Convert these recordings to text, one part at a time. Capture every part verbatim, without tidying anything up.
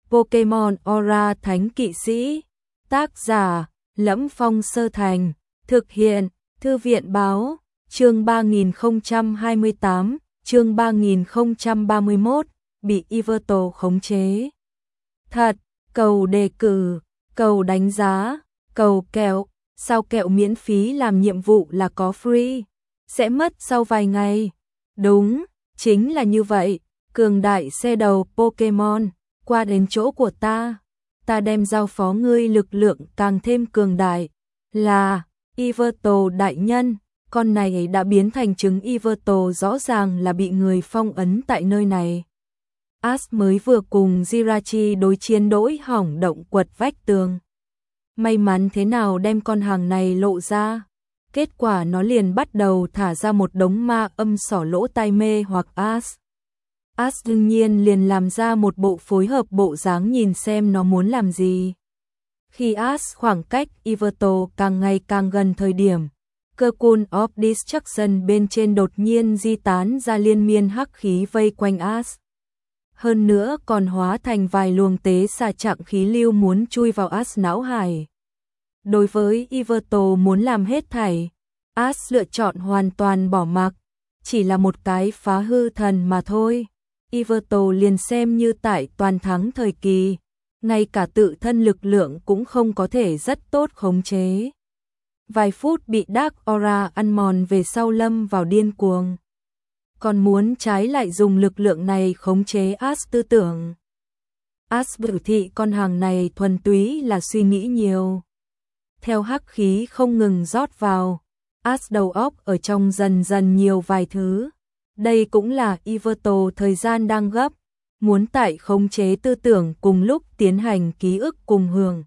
Pokemon Aura Thánh Kỵ Sĩ. Tác giả: Lẫm Phong Sơ Thành. Thực hiện: Thư viện báo. Chương ba nghìn không trăm hai mươi tám, chương ba nghìn không trăm ba mươi mốt, bị Yveltal khống chế. Thật, cầu đề cử, cầu đánh giá, cầu kẹo, sao kẹo miễn phí làm nhiệm vụ là có free, sẽ mất sau vài ngày. Đúng, chính là như vậy, cường đại xe đầu Pokemon, qua đến chỗ của ta, ta đem giao phó ngươi lực lượng càng thêm cường đại. Là, Yveltal đại nhân, con này đã biến thành trứng Yveltal, rõ ràng là bị người phong ấn tại nơi này. Ash mới vừa cùng Jirachi đối chiến đỗi hỏng động quật vách tường. May mắn thế nào đem con hàng này lộ ra. Kết quả nó liền bắt đầu thả ra một đống ma âm xỏ lỗ tai mê hoặc Ash. Ash đương nhiên liền làm ra một bộ phối hợp bộ dáng nhìn xem nó muốn làm gì. Khi Ash khoảng cách Yveltal càng ngày càng gần thời điểm, Cocoon of Destruction bên trên đột nhiên di tán ra liên miên hắc khí vây quanh Ash. Hơn nữa còn hóa thành vài luồng tế xà trạng khí lưu muốn chui vào Ash não hải. Đối với Yveltal muốn làm hết thảy, Ash lựa chọn hoàn toàn bỏ mặc, chỉ là một cái phá hư thần mà thôi. Yveltal liền xem như tại toàn thắng thời kỳ, ngay cả tự thân lực lượng cũng không có thể rất tốt khống chế. Vài phút bị Dark Aura ăn mòn về sau lâm vào điên cuồng. Còn muốn trái lại dùng lực lượng này khống chế Ash tư tưởng. Ash biểu thị con hàng này thuần túy là suy nghĩ nhiều. Theo hắc khí không ngừng rót vào, Ash đầu óc ở trong dần dần nhiều vài thứ. Đây cũng là Yveltal thời gian đang gấp, muốn tại khống chế tư tưởng cùng lúc tiến hành ký ức cùng hưởng.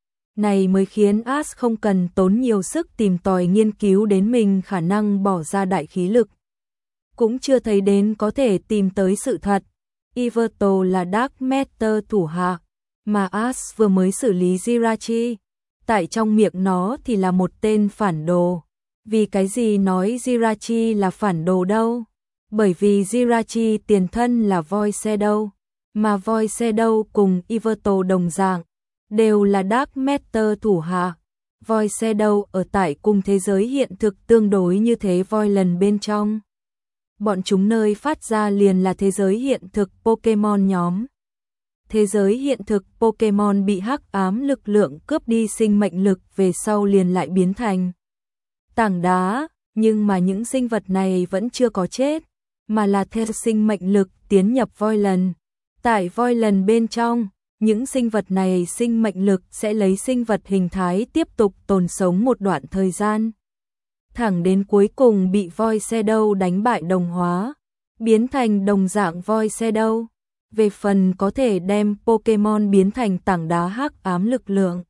Này mới khiến Ash không cần tốn nhiều sức tìm tòi nghiên cứu đến mình khả năng bỏ ra đại khí lực. Cũng chưa thấy đến có thể tìm tới sự thật. Yveltal là Dark Matter thủ hạ, mà Ash vừa mới xử lý Jirachi. Tại trong miệng nó thì là một tên phản đồ. Vì cái gì nói Jirachi là phản đồ đâu? Bởi vì Jirachi tiền thân là Void Shadow, mà Void Shadow cùng Yveltal đồng dạng, đều là Dark Matter thủ hạ. Void Shadow ở tại cùng thế giới hiện thực tương đối như thế Voidland bên trong. Bọn chúng nơi phát ra liền là thế giới hiện thực Pokemon nhóm. Thế giới hiện thực Pokemon bị hắc ám lực lượng cướp đi sinh mệnh lực về sau liền lại biến thành tảng đá, nhưng mà những sinh vật này vẫn chưa có chết, mà là theo sinh mệnh lực tiến nhập Voidland. Tại Voidland bên trong, những sinh vật này sinh mệnh lực sẽ lấy sinh vật hình thái tiếp tục tồn sống một đoạn thời gian. Thẳng đến cuối cùng bị Void Shadow đánh bại đồng hóa, biến thành đồng dạng Void Shadow. Về phần có thể đem Pokemon biến thành tảng đá hắc ám lực lượng,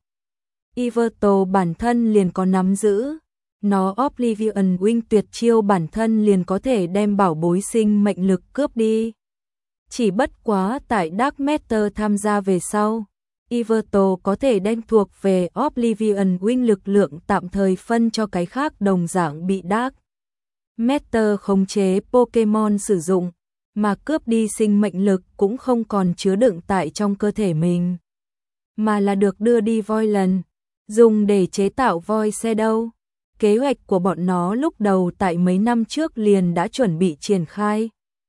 Yveltal bản thân liền có nắm giữ. Nó Oblivion Wing tuyệt chiêu bản thân liền có thể đem bảo bối sinh mệnh lực cướp đi. Chỉ bất quá tại Dark Matter tham gia về sau, Yveltal có thể đem thuộc về Oblivion Wing lực lượng tạm thời phân cho cái khác đồng dạng bị Dark Matter khống chế Pokemon sử dụng, mà cướp đi sinh mệnh lực cũng không còn chứa đựng tại trong cơ thể mình, mà là được đưa đi Voidland, dùng để chế tạo Void Shadow. Kế hoạch của bọn nó lúc đầu tại mấy năm trước liền đã chuẩn bị triển khai.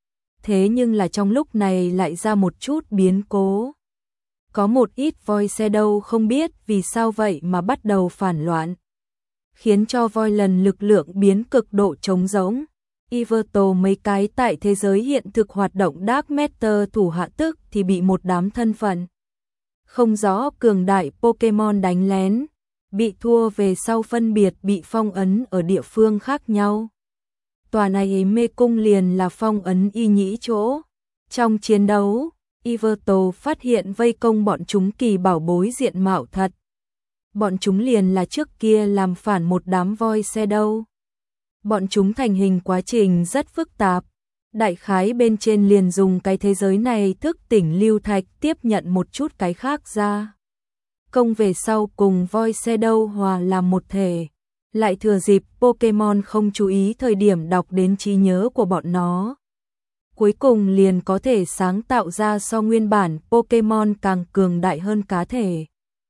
Thế nhưng là trong lúc này lại ra một chút biến cố. Có một ít Void Shadow không biết vì sao vậy mà bắt đầu phản loạn, khiến cho Voidland lực lượng biến cực độ trống rỗng. Yveltal mấy cái tại thế giới hiện thực hoạt động Dark Matter thủ hạ tức thì bị một đám thân phận không rõ cường đại Pokemon đánh lén, bị thua về sau phân biệt bị phong ấn ở địa phương khác nhau. Tòa này mê cung liền là phong ấn y nhĩ chỗ. Trong chiến đấu, Yveltal phát hiện vây công bọn chúng kỳ bảo bối diện mạo thật. Bọn chúng liền là trước kia làm phản một đám Void Shadow. Bọn chúng thành hình quá trình rất phức tạp. Đại khái bên trên liền dùng cái thế giới này thức tỉnh lưu thạch tiếp nhận một chút cái khác ra. Công về sau cùng Void Shadow hòa làm một thể. Lại thừa dịp Pokemon không chú ý thời điểm đọc đến trí nhớ của bọn nó. cuối cùng liền có thể sáng tạo ra so nguyên bản Pokemon càng cường đại hơn cá thể.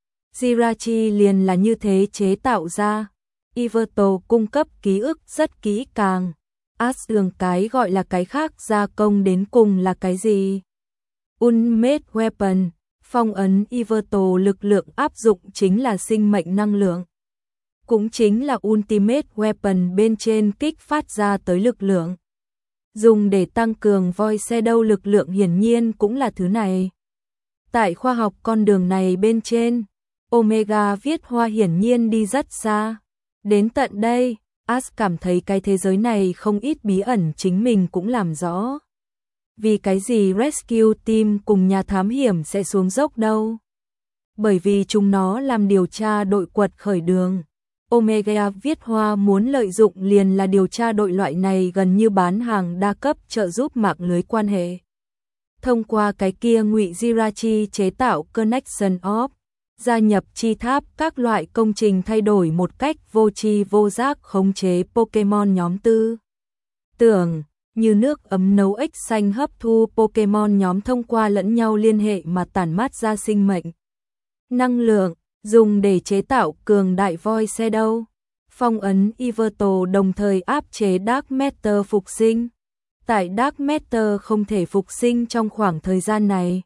Jirachi liền là như thế chế tạo ra. Yveltal cung cấp ký ức rất kỹ càng. Ash đường cái gọi là cái khác gia công đến cùng là cái gì? Ultimate Weapon, phong ấn Yveltal lực lượng áp dụng chính là sinh mệnh năng lượng. Cũng chính là Ultimate Weapon bên trên kích phát ra tới lực lượng. Dùng để tăng cường Void Shadow lực lượng hiển nhiên cũng là thứ này. Tại khoa học con đường này bên trên, Omega viết hoa hiển nhiên đi rất xa. Đến tận đây, Ash cảm thấy cái thế giới này không ít bí ẩn chính mình cũng làm rõ. Vì cái gì Rescue Team cùng nhà thám hiểm sẽ xuống dốc đâu? Bởi vì chúng nó làm điều tra đội quật khởi đường. Omega viết hoa muốn lợi dụng liền là điều tra đội loại này gần như bán hàng đa cấp trợ giúp mạng lưới quan hệ. Thông qua cái kia ngụy Jirachi chế tạo Connection of, gia nhập chi tháp các loại công trình thay đổi một cách vô tri vô giác khống chế Pokemon nhóm tư. Tưởng, như nước ấm nấu ếch xanh hấp thu Pokemon nhóm thông qua lẫn nhau liên hệ mà tản mát ra sinh mệnh. Năng lượng, dùng để chế tạo cường đại Void Shadow. Phong ấn Yveltal đồng thời áp chế Dark Matter phục sinh. Tại Dark Matter không thể phục sinh trong khoảng thời gian này.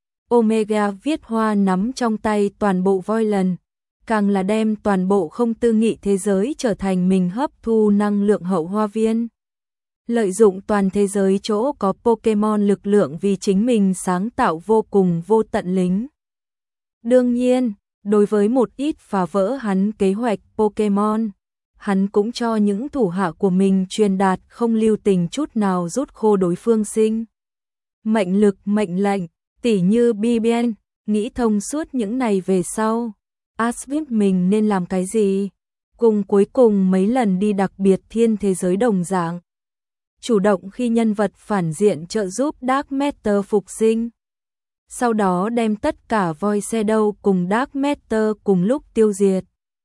Omega viết hoa nắm trong tay toàn bộ Voidland, càng là đem toàn bộ không tư nghị thế giới trở thành mình hấp thu năng lượng hậu hoa viên. Lợi dụng toàn thế giới chỗ có Pokemon lực lượng vì chính mình sáng tạo vô cùng vô tận lính. Đương nhiên, đối với một ít phá vỡ hắn kế hoạch Pokemon, hắn cũng cho những thủ hạ của mình truyền đạt không lưu tình chút nào rút khô đối phương sinh. Mệnh lực mệnh lệnh, tỉ như Bibian, nghĩ thông suốt những này về sau. Ash biết mình nên làm cái gì, cùng cuối cùng mấy lần đi đặc biệt thiên thế giới đồng dạng. Chủ động khi nhân vật phản diện trợ giúp Dark Matter phục sinh. Sau đó đem tất cả Void Shadow cùng Dark Matter cùng lúc tiêu diệt.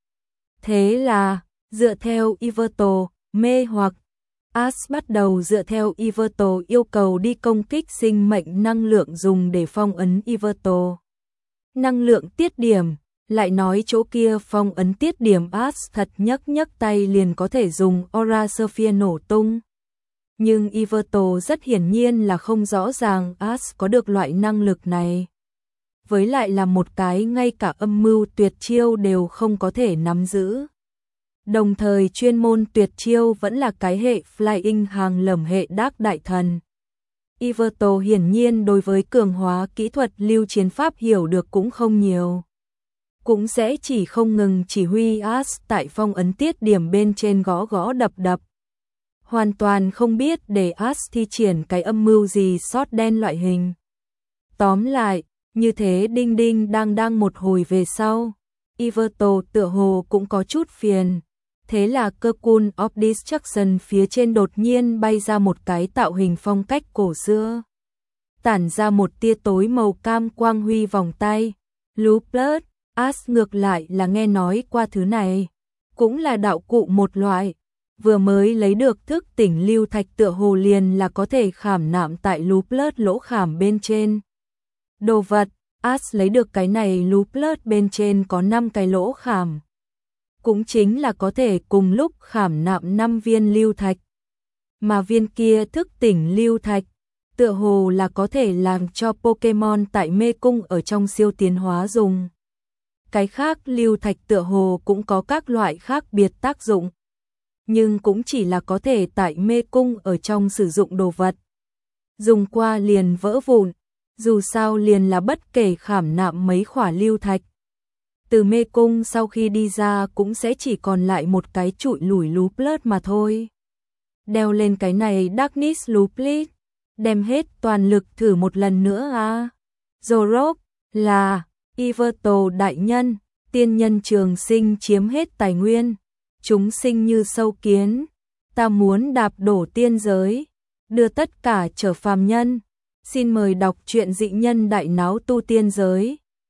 Thế là, dựa theo Yveltal, mê hoặc, Ash bắt đầu dựa theo Yveltal yêu cầu đi công kích sinh mệnh năng lượng dùng để phong ấn Yveltal. Năng lượng tiết điểm, lại nói chỗ kia phong ấn tiết điểm Ash thật nhấc nhấc tay liền có thể dùng Aura Sphere nổ tung. Nhưng Yveltal rất hiển nhiên là không rõ ràng Ash có được loại năng lực này. Với lại là một cái ngay cả âm mưu tuyệt chiêu đều không có thể nắm giữ. Đồng thời chuyên môn tuyệt chiêu vẫn là cái hệ Flying hàng lầm hệ Dark đại thần. Yveltal hiển nhiên đối với cường hóa kỹ thuật lưu chiến pháp hiểu được cũng không nhiều. Cũng sẽ chỉ không ngừng chỉ huy Ash tại phong ấn tiết điểm bên trên gõ gõ đập đập. Hoàn toàn không biết để Ash thi triển cái âm mưu gì sót đen loại hình. Tóm lại, như thế đinh đinh đang đang một hồi về sau, Yveltal tựa hồ cũng có chút phiền. Thế là Cocoon of Destruction phía trên đột nhiên bay ra một cái tạo hình phong cách cổ xưa. Tản ra một tia tối màu cam quang huy vòng tay. Lupus, Ash ngược lại là nghe nói qua thứ này. Cũng là đạo cụ một loại. Vừa mới lấy được thức tỉnh lưu thạch tựa hồ liền là có thể khảm nạm tại Lupus lỗ khảm bên trên. Đồ vật, Ash lấy được cái này Lupus bên trên có năm cái lỗ khảm. Cũng chính là có thể cùng lúc khảm nạm năm viên lưu thạch. Mà viên kia thức tỉnh lưu thạch, tựa hồ là có thể làm cho Pokemon tại mê cung ở trong siêu tiến hóa dùng. Cái khác lưu thạch tựa hồ cũng có các loại khác biệt tác dụng. Nhưng cũng chỉ là có thể tại mê cung ở trong sử dụng đồ vật. Dùng qua liền vỡ vụn, dù sao liền là bất kể khảm nạm mấy khỏa lưu thạch. Từ mê cung sau khi đi ra cũng sẽ chỉ còn lại một cái trụi lủi Lupus mà thôi. Đeo lên cái này Darkness Lupus, đem hết toàn lực thử một lần nữa à. Zorok, là, Yveltal đại nhân, tiên nhân trường sinh chiếm hết tài nguyên. Chúng sinh như sâu kiến, ta muốn đạp đổ tiên giới, đưa tất cả trở phàm nhân. Xin mời đọc truyện dị nhân đại náo tu tiên giới.